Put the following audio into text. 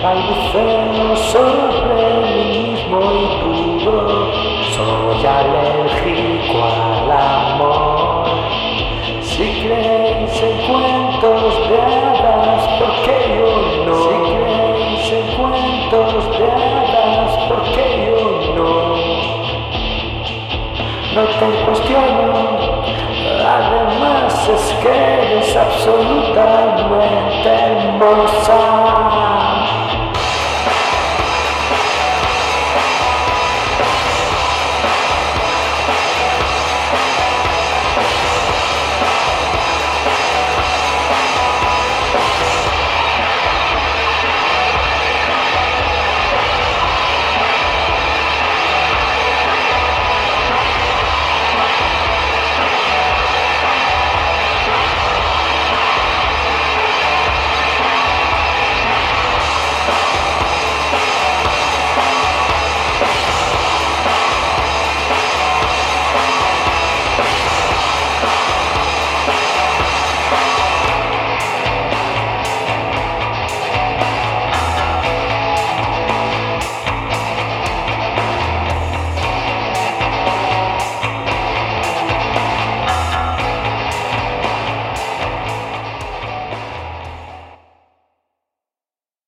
balbuceo sobre mí mismo y duro. Soy alérgico al amor. Si creéis en cuentos de hadas, ¿por qué yo no? Si creéis en cuentos de hadas, ¿por qué yo no? No te cuestiono, además es que eres absolutamente hermosa.